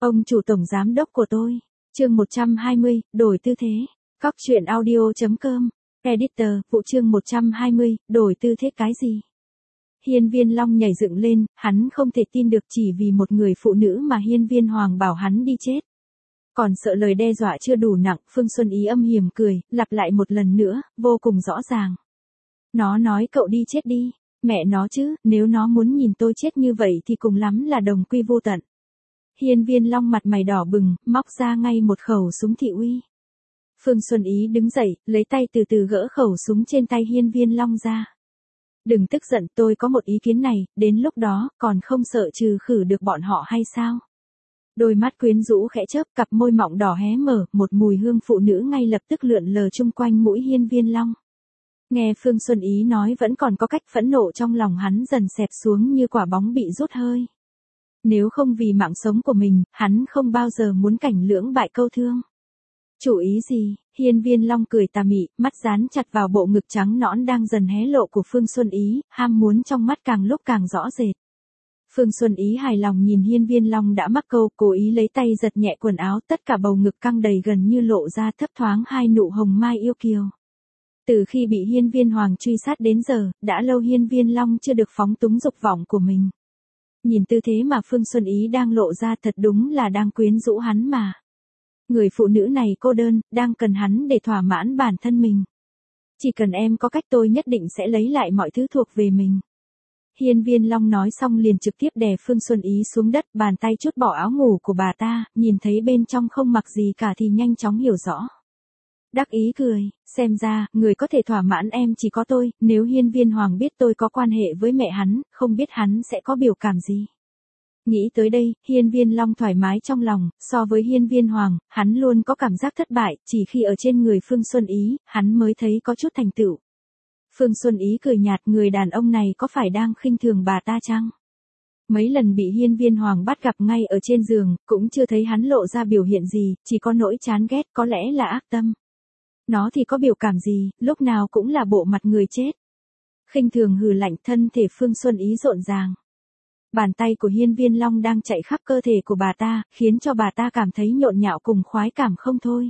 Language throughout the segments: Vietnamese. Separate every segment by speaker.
Speaker 1: Ông chủ tổng giám đốc của tôi. Chương 120, đổi tư thế. Cóc truyện audio.com. Editor, vụ chương 120, đổi tư thế cái gì? Hiên Viên Long nhảy dựng lên, hắn không thể tin được chỉ vì một người phụ nữ mà Hiên Viên Hoàng bảo hắn đi chết. Còn sợ lời đe dọa chưa đủ nặng, Phương Xuân Ý âm hiểm cười, lặp lại một lần nữa, vô cùng rõ ràng. Nó nói cậu đi chết đi, mẹ nó chứ, nếu nó muốn nhìn tôi chết như vậy thì cùng lắm là đồng quy vô tận. Hiên Viên Long mặt mày đỏ bừng, móc ra ngay một khẩu súng thị uy. Phương Xuân Ý đứng dậy, lấy tay từ từ gỡ khẩu súng trên tay Hiên Viên Long ra. Đừng tức giận, tôi có một ý kiến này, đến lúc đó, còn không sợ trừ khử được bọn họ hay sao? Đôi mắt quyến rũ khẽ chớp, cặp môi mọng đỏ hé mở, một mùi hương phụ nữ ngay lập tức lượn lờ chung quanh mũi Hiên Viên Long. Nghe Phương Xuân Ý nói vẫn còn có cách, phẫn nộ trong lòng hắn dần xẹp xuống như quả bóng bị rút hơi. Nếu không vì mạng sống của mình, hắn không bao giờ muốn cảnh lưỡng bại câu thương. Chủ ý gì? Hiên Viên Long cười tà mị, mắt dán chặt vào bộ ngực trắng nõn đang dần hé lộ của Phương Xuân Ý, ham muốn trong mắt càng lúc càng rõ rệt. Phương Xuân Ý hài lòng nhìn Hiên Viên Long đã mắc câu, cố ý lấy tay giật nhẹ quần áo, tất cả bầu ngực căng đầy gần như lộ ra thấp thoáng hai nụ hồng mai yêu kiều. Từ khi bị Hiên Viên Hoàng truy sát đến giờ, đã lâu Hiên Viên Long chưa được phóng túng dục vọng của mình. Nhìn tư thế mà Phương Xuân Ý đang lộ ra thật đúng là đang quyến rũ hắn mà. Người phụ nữ này cô đơn, đang cần hắn để thỏa mãn bản thân mình. Chỉ cần em có cách tôi nhất định sẽ lấy lại mọi thứ thuộc về mình. Hiên Viên Long nói xong liền trực tiếp đè Phương Xuân Ý xuống đất, bàn tay trút bỏ áo ngủ của bà ta, nhìn thấy bên trong không mặc gì cả thì nhanh chóng hiểu rõ. Đắc ý cười, xem ra, người có thể thỏa mãn em chỉ có tôi, nếu Hiên Viên Hoàng biết tôi có quan hệ với mẹ hắn, không biết hắn sẽ có biểu cảm gì. Nghĩ tới đây, Hiên Viên Long thoải mái trong lòng, so với Hiên Viên Hoàng, hắn luôn có cảm giác thất bại, chỉ khi ở trên người Phương Xuân Ý, hắn mới thấy có chút thành tựu. Phương Xuân Ý cười nhạt, người đàn ông này có phải đang khinh thường bà ta chăng? Mấy lần bị Hiên Viên Hoàng bắt gặp ngay ở trên giường, cũng chưa thấy hắn lộ ra biểu hiện gì, chỉ có nỗi chán ghét, có lẽ là ác tâm. Nó thì có biểu cảm gì, lúc nào cũng là bộ mặt người chết. Khinh thường hừ lạnh, thân thể Phương Xuân Ý rộn ràng. Bàn tay của Hiên Viên Long đang chạy khắp cơ thể của bà ta, khiến cho bà ta cảm thấy nhộn nhạo cùng khoái cảm không thôi.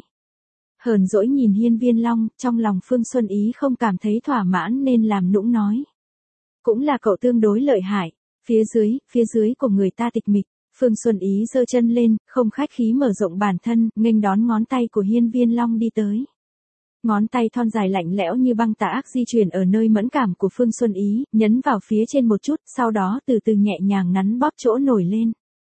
Speaker 1: Hờn dỗi nhìn Hiên Viên Long, trong lòng Phương Xuân Ý không cảm thấy thỏa mãn nên làm nũng nói. Cũng là cậu tương đối lợi hại. Phía dưới của người ta tịch mịch, Phương Xuân Ý giơ chân lên, không khách khí mở rộng bản thân, nghênh đón ngón tay của Hiên Viên Long đi tới. Ngón tay thon dài lạnh lẽo như băng tà ác di chuyển ở nơi mẫn cảm của Phương Xuân Ý, nhấn vào phía trên một chút, sau đó từ từ nhẹ nhàng nắn bóp chỗ nổi lên.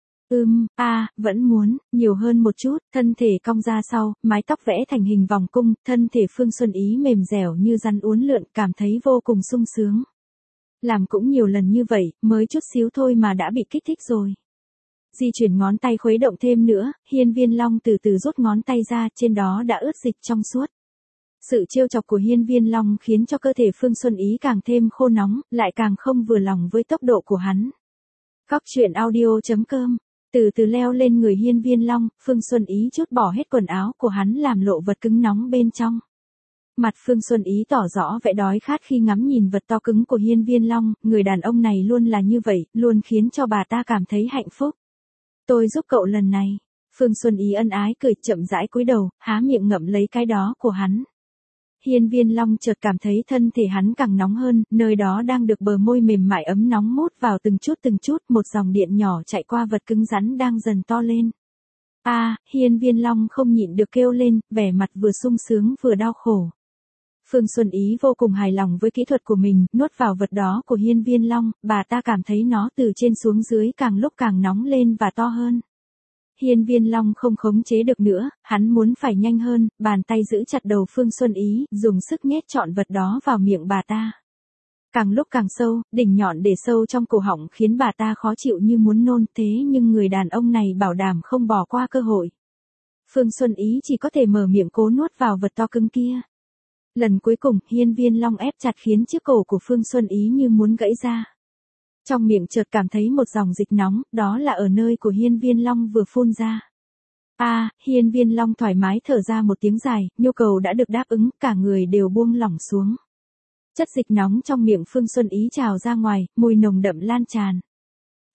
Speaker 1: Vẫn muốn, nhiều hơn một chút, thân thể cong ra sau, mái tóc vẽ thành hình vòng cung, thân thể Phương Xuân Ý mềm dẻo như rắn uốn lượn, cảm thấy vô cùng sung sướng. Làm cũng nhiều lần như vậy, mới chút xíu thôi mà đã bị kích thích rồi. Di chuyển ngón tay khuấy động thêm nữa, Hiên Viên Long từ từ rút ngón tay ra, trên đó đã ướt dịch trong suốt. Sự trêu chọc của Hiên Viên Long khiến cho cơ thể Phương Xuân Ý càng thêm khô nóng, lại càng không vừa lòng với tốc độ của hắn. Cóc truyện audio.com. Từ từ leo lên người Hiên Viên Long, Phương Xuân Ý trút bỏ hết quần áo của hắn làm lộ vật cứng nóng bên trong. Mặt Phương Xuân Ý tỏ rõ vẻ đói khát khi ngắm nhìn vật to cứng của Hiên Viên Long, người đàn ông này luôn là như vậy, luôn khiến cho bà ta cảm thấy hạnh phúc. Tôi giúp cậu lần này. Phương Xuân Ý ân ái cười, chậm rãi cúi đầu, há miệng ngậm lấy cái đó của hắn. Hiên Viên Long chợt cảm thấy thân thể hắn càng nóng hơn, nơi đó đang được bờ môi mềm mại ấm nóng mút vào từng chút, một dòng điện nhỏ chạy qua vật cứng rắn đang dần to lên. Hiên Viên Long không nhịn được kêu lên, vẻ mặt vừa sung sướng vừa đau khổ. Phương Xuân Ý vô cùng hài lòng với kỹ thuật của mình, nuốt vào vật đó của Hiên Viên Long, bà ta cảm thấy nó từ trên xuống dưới càng lúc càng nóng lên và to hơn. Hiên Viên Long không khống chế được nữa, hắn muốn phải nhanh hơn, bàn tay giữ chặt đầu Phương Xuân Ý, dùng sức nhét trọn vật đó vào miệng bà ta. Càng lúc càng sâu, đỉnh nhọn để sâu trong cổ họng khiến bà ta khó chịu như muốn nôn, thế nhưng người đàn ông này bảo đảm không bỏ qua cơ hội. Phương Xuân Ý chỉ có thể mở miệng cố nuốt vào vật to cứng kia. Lần cuối cùng, Hiên Viên Long ép chặt khiến chiếc cổ của Phương Xuân Ý như muốn gãy ra. Trong miệng chợt cảm thấy một dòng dịch nóng, đó là ở nơi của Hiên Viên Long vừa phun ra. Hiên Viên Long thoải mái thở ra một tiếng dài, nhu cầu đã được đáp ứng, cả người đều buông lỏng xuống. Chất dịch nóng trong miệng Phương Xuân Ý trào ra ngoài, mùi nồng đậm lan tràn.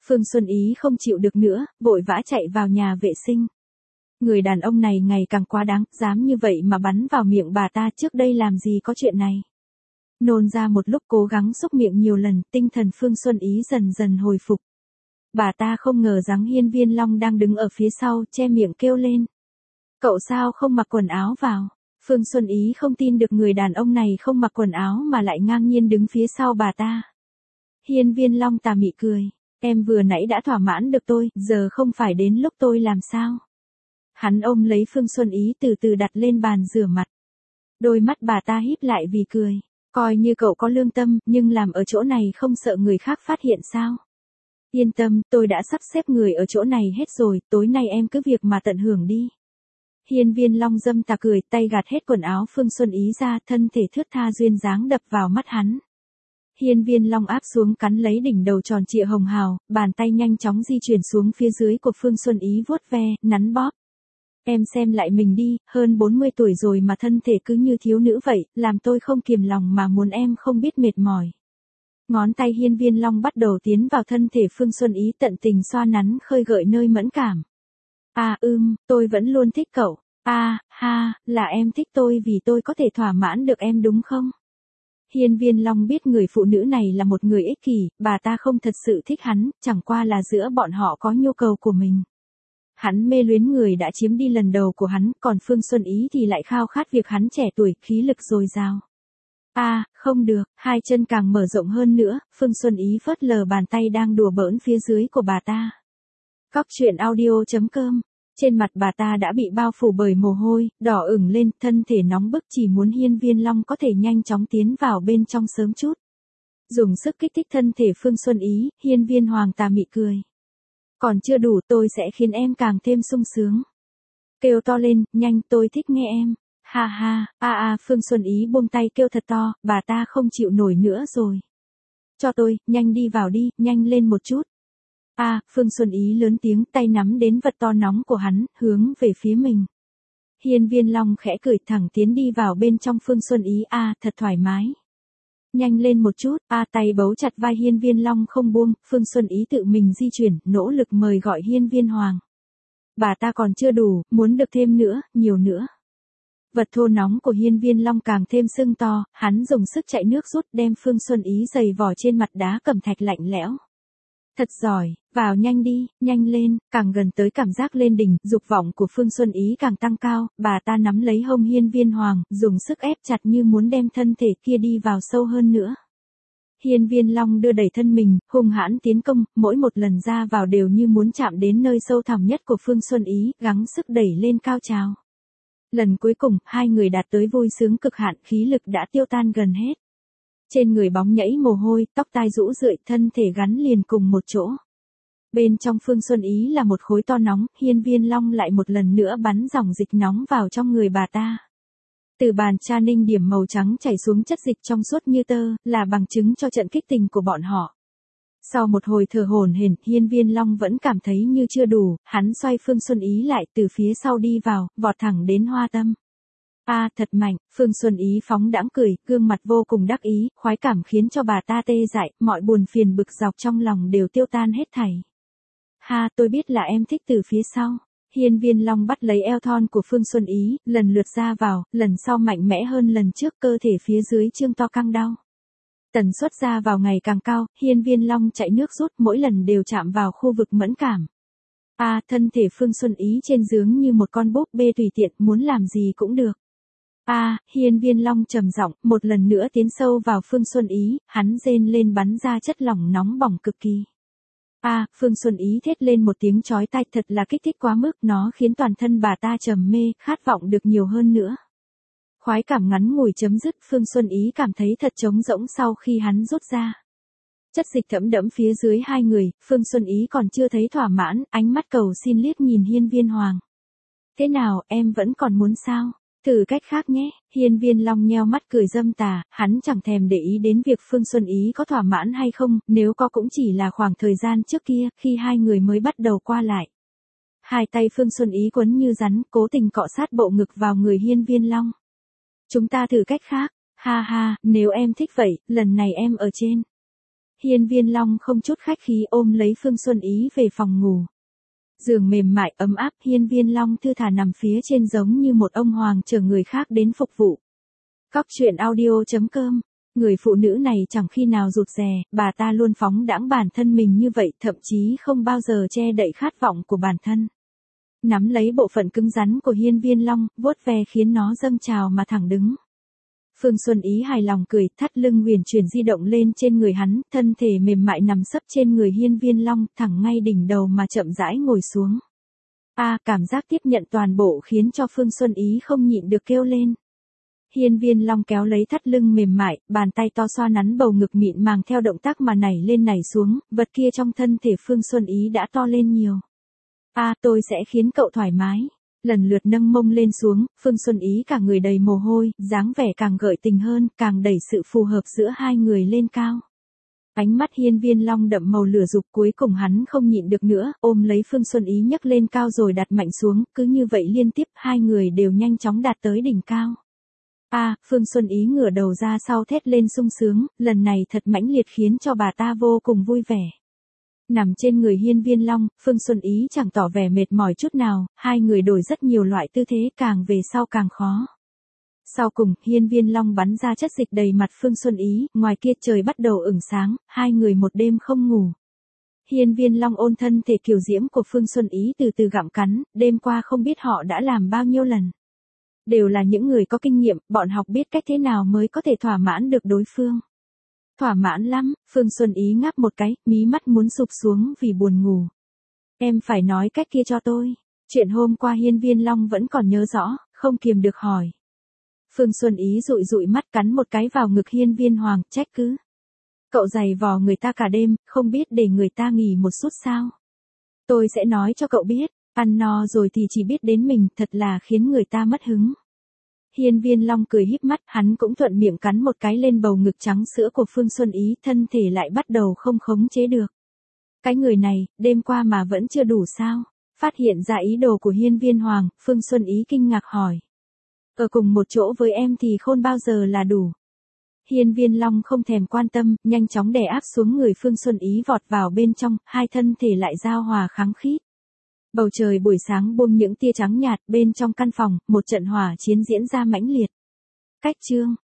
Speaker 1: Phương Xuân Ý không chịu được nữa, vội vã chạy vào nhà vệ sinh. Người đàn ông này ngày càng quá đáng, dám như vậy mà bắn vào miệng bà ta, trước đây làm gì có chuyện này. Nôn ra một lúc, cố gắng xúc miệng nhiều lần, tinh thần Phương Xuân Ý dần dần hồi phục. Bà ta không ngờ rằng Hiên Viên Long đang đứng ở phía sau, che miệng kêu lên. Cậu sao không mặc quần áo vào? Phương Xuân Ý không tin được người đàn ông này không mặc quần áo mà lại ngang nhiên đứng phía sau bà ta. Hiên Viên Long tà mị cười. Em vừa nãy đã thỏa mãn được tôi, giờ không phải đến lúc tôi làm sao? Hắn ôm lấy Phương Xuân Ý từ từ đặt lên bàn rửa mặt. Đôi mắt bà ta híp lại vì cười. Coi như cậu có lương tâm, nhưng làm ở chỗ này không sợ người khác phát hiện sao? Yên tâm, tôi đã sắp xếp người ở chỗ này hết rồi, tối nay em cứ việc mà tận hưởng đi. Hiên Viên Long dâm tà cười, tay gạt hết quần áo Phương Xuân Ý ra, thân thể thướt tha duyên dáng đập vào mắt hắn. Hiên Viên Long áp xuống cắn lấy đỉnh đầu tròn trịa hồng hào, bàn tay nhanh chóng di chuyển xuống phía dưới của Phương Xuân Ý vuốt ve, nắn bóp. Em xem lại mình đi, hơn 40 tuổi rồi mà thân thể cứ như thiếu nữ vậy, làm tôi không kiềm lòng mà muốn em không biết mệt mỏi. Ngón tay Hiên Viên Long bắt đầu tiến vào thân thể Phương Xuân Ý, tận tình xoa nắn khơi gợi nơi mẫn cảm. Tôi vẫn luôn thích cậu. Là em thích tôi vì tôi có thể thỏa mãn được em đúng không? Hiên Viên Long biết người phụ nữ này là một người ích kỷ, bà ta không thật sự thích hắn, chẳng qua là giữa bọn họ có nhu cầu của mình. Hắn mê luyến người đã chiếm đi lần đầu của hắn, còn Phương Xuân Ý thì lại khao khát việc hắn trẻ tuổi, khí lực dồi dào. Không được, hai chân càng mở rộng hơn nữa, Phương Xuân Ý phớt lờ bàn tay đang đùa bỡn phía dưới của bà ta. Cóc truyện audio.com. Trên mặt bà ta đã bị bao phủ bởi mồ hôi, đỏ ửng lên, thân thể nóng bức, chỉ muốn Hiên Viên Long có thể nhanh chóng tiến vào bên trong sớm chút. Dùng sức kích thích thân thể Phương Xuân Ý, Hiên Viên Hoàng tà mị cười. Còn chưa đủ, tôi sẽ khiến em càng thêm sung sướng. Kêu to lên, nhanh, tôi thích nghe em. Phương Xuân Ý buông tay kêu thật to, bà ta không chịu nổi nữa rồi. Cho tôi, nhanh đi vào đi, nhanh lên một chút. Phương Xuân Ý lớn tiếng, tay nắm đến vật to nóng của hắn, hướng về phía mình. Hiên Viên Long khẽ cười, thẳng tiến đi vào bên trong Phương Xuân Ý, thật thoải mái. Nhanh lên một chút, tay bấu chặt vai Hiên Viên Long không buông, Phương Xuân Ý tự mình di chuyển, nỗ lực mời gọi Hiên Viên Hoàng. Bà ta còn chưa đủ, muốn được thêm nữa, nhiều nữa. Vật thô nóng của Hiên Viên Long càng thêm sưng to, hắn dùng sức chạy nước rút đem Phương Xuân Ý giày vò trên mặt đá cẩm thạch lạnh lẽo. Thật giỏi, vào nhanh đi, nhanh lên, càng gần tới cảm giác lên đỉnh, dục vọng của Phương Xuân Ý càng tăng cao, bà ta nắm lấy hông Hiên Viên Hoàng, dùng sức ép chặt như muốn đem thân thể kia đi vào sâu hơn nữa. Hiên Viên Long đưa đẩy thân mình, hung hãn tiến công, mỗi một lần ra vào đều như muốn chạm đến nơi sâu thẳm nhất của Phương Xuân Ý, gắng sức đẩy lên cao trào. Lần cuối cùng, hai người đạt tới vui sướng cực hạn, khí lực đã tiêu tan gần hết. Trên người bóng nhẫy mồ hôi, tóc tai rũ rượi, thân thể gắn liền cùng một chỗ. Bên trong Phương Xuân Ý là một khối to nóng, Hiên Viên Long lại một lần nữa bắn dòng dịch nóng vào trong người bà ta. Từ bàn tra ninh điểm màu trắng chảy xuống chất dịch trong suốt như tơ, là bằng chứng cho trận kích tình của bọn họ. Sau một hồi thở hổn hển, Hiên Viên Long vẫn cảm thấy như chưa đủ, hắn xoay Phương Xuân Ý lại từ phía sau đi vào, vọt thẳng đến hoa tâm. Thật mạnh, Phương Xuân Ý phóng đãng cười, gương mặt vô cùng đắc ý, khoái cảm khiến cho bà ta tê dại, mọi buồn phiền bực dọc trong lòng đều tiêu tan hết thảy. Tôi biết là em thích từ phía sau. Hiên Viên Long bắt lấy eo thon của Phương Xuân Ý, lần lượt ra vào, lần sau mạnh mẽ hơn lần trước, cơ thể phía dưới trương to căng đau. Tần suất ra vào ngày càng cao, Hiên Viên Long chạy nước rút, mỗi lần đều chạm vào khu vực mẫn cảm. Thân thể Phương Xuân Ý trên giường như một con búp bê tùy tiện, muốn làm gì cũng được. Hiên Viên Long trầm giọng, một lần nữa tiến sâu vào Phương Xuân Ý, hắn rên lên bắn ra chất lỏng nóng bỏng cực kỳ. Phương Xuân Ý thét lên một tiếng chói tai, thật là kích thích quá mức, nó khiến toàn thân bà ta trầm mê, khát vọng được nhiều hơn nữa. Khoái cảm ngắn ngủi chấm dứt, Phương Xuân Ý cảm thấy thật trống rỗng sau khi hắn rút ra. Chất dịch thẫm đẫm phía dưới hai người, Phương Xuân Ý còn chưa thấy thỏa mãn, ánh mắt cầu xin liếc nhìn Hiên Viên Hoàng. Thế nào, em vẫn còn muốn sao? Thử cách khác nhé. Hiên Viên Long nheo mắt cười dâm tà, hắn chẳng thèm để ý đến việc Phương Xuân Ý có thỏa mãn hay không, nếu có cũng chỉ là khoảng thời gian trước kia, khi hai người mới bắt đầu qua lại. Hai tay Phương Xuân Ý quấn như rắn, cố tình cọ sát bộ ngực vào người Hiên Viên Long. Chúng ta thử cách khác. Nếu em thích vậy, lần này em ở trên. Hiên Viên Long không chút khách khí ôm lấy Phương Xuân Ý về phòng ngủ. Giường mềm mại ấm áp, Hiên Viên Long thư thả nằm phía trên giống như một ông hoàng chờ người khác đến phục vụ. Cóc truyện audio.com. Người phụ nữ này chẳng khi nào rụt rè, bà ta luôn phóng đãng bản thân mình như vậy, thậm chí không bao giờ che đậy khát vọng của bản thân. Nắm lấy bộ phận cứng rắn của Hiên Viên Long, vuốt ve khiến nó dâng trào mà thẳng đứng. Phương Xuân Ý hài lòng cười, thắt lưng huyền chuyển di động lên trên người hắn, thân thể mềm mại nằm sấp trên người Hiên Viên Long, thẳng ngay đỉnh đầu mà chậm rãi ngồi xuống. Cảm giác tiếp nhận toàn bộ khiến cho Phương Xuân Ý không nhịn được kêu lên. Hiên Viên Long kéo lấy thắt lưng mềm mại, bàn tay to xoa nắn bầu ngực mịn màng theo động tác mà nảy lên nảy xuống, vật kia trong thân thể Phương Xuân Ý đã to lên nhiều. Tôi sẽ khiến cậu thoải mái. Lần lượt nâng mông lên xuống, Phương Xuân Ý cả người đầy mồ hôi, dáng vẻ càng gợi tình hơn, càng đẩy sự phù hợp giữa hai người lên cao. Ánh mắt Hiên Viên Long đậm màu lửa dục, cuối cùng hắn không nhịn được nữa, ôm lấy Phương Xuân Ý nhấc lên cao rồi đặt mạnh xuống, cứ như vậy liên tiếp, hai người đều nhanh chóng đạt tới đỉnh cao. Phương Xuân Ý ngửa đầu ra sau thét lên sung sướng, lần này thật mãnh liệt khiến cho bà ta vô cùng vui vẻ. Nằm trên người Hiên Viên Long, Phương Xuân Ý chẳng tỏ vẻ mệt mỏi chút nào, hai người đổi rất nhiều loại tư thế, càng về sau càng khó. Sau cùng, Hiên Viên Long bắn ra chất dịch đầy mặt Phương Xuân Ý, ngoài kia trời bắt đầu ửng sáng, hai người một đêm không ngủ. Hiên Viên Long ôn thân thể kiều diễm của Phương Xuân Ý từ từ gặm cắn, đêm qua không biết họ đã làm bao nhiêu lần. Đều là những người có kinh nghiệm, bọn học biết cách thế nào mới có thể thỏa mãn được đối phương. Thỏa mãn lắm, Phương Xuân Ý ngáp một cái, mí mắt muốn sụp xuống vì buồn ngủ. Em phải nói cách kia cho tôi. Chuyện hôm qua Hiên Viên Long vẫn còn nhớ rõ, không kiềm được hỏi. Phương Xuân Ý dụi dụi mắt cắn một cái vào ngực Hiên Viên Hoàng, trách cứ. Cậu giày vò người ta cả đêm, không biết để người ta nghỉ một chút sao. Tôi sẽ nói cho cậu biết, ăn no rồi thì chỉ biết đến mình, thật là khiến người ta mất hứng. Hiên Viên Long cười híp mắt, hắn cũng thuận miệng cắn một cái lên bầu ngực trắng sữa của Phương Xuân Ý, thân thể lại bắt đầu không khống chế được. Cái người này, đêm qua mà vẫn chưa đủ sao? Phát hiện ra ý đồ của Hiên Viên Hoàng, Phương Xuân Ý kinh ngạc hỏi. Ở cùng một chỗ với em thì khôn bao giờ là đủ. Hiên Viên Long không thèm quan tâm, nhanh chóng đè áp xuống người Phương Xuân Ý vọt vào bên trong, hai thân thể lại giao hòa kháng khít. Bầu trời buổi sáng buông những tia trắng nhạt, bên trong căn phòng, một trận hỏa chiến diễn ra mãnh liệt. Cách chương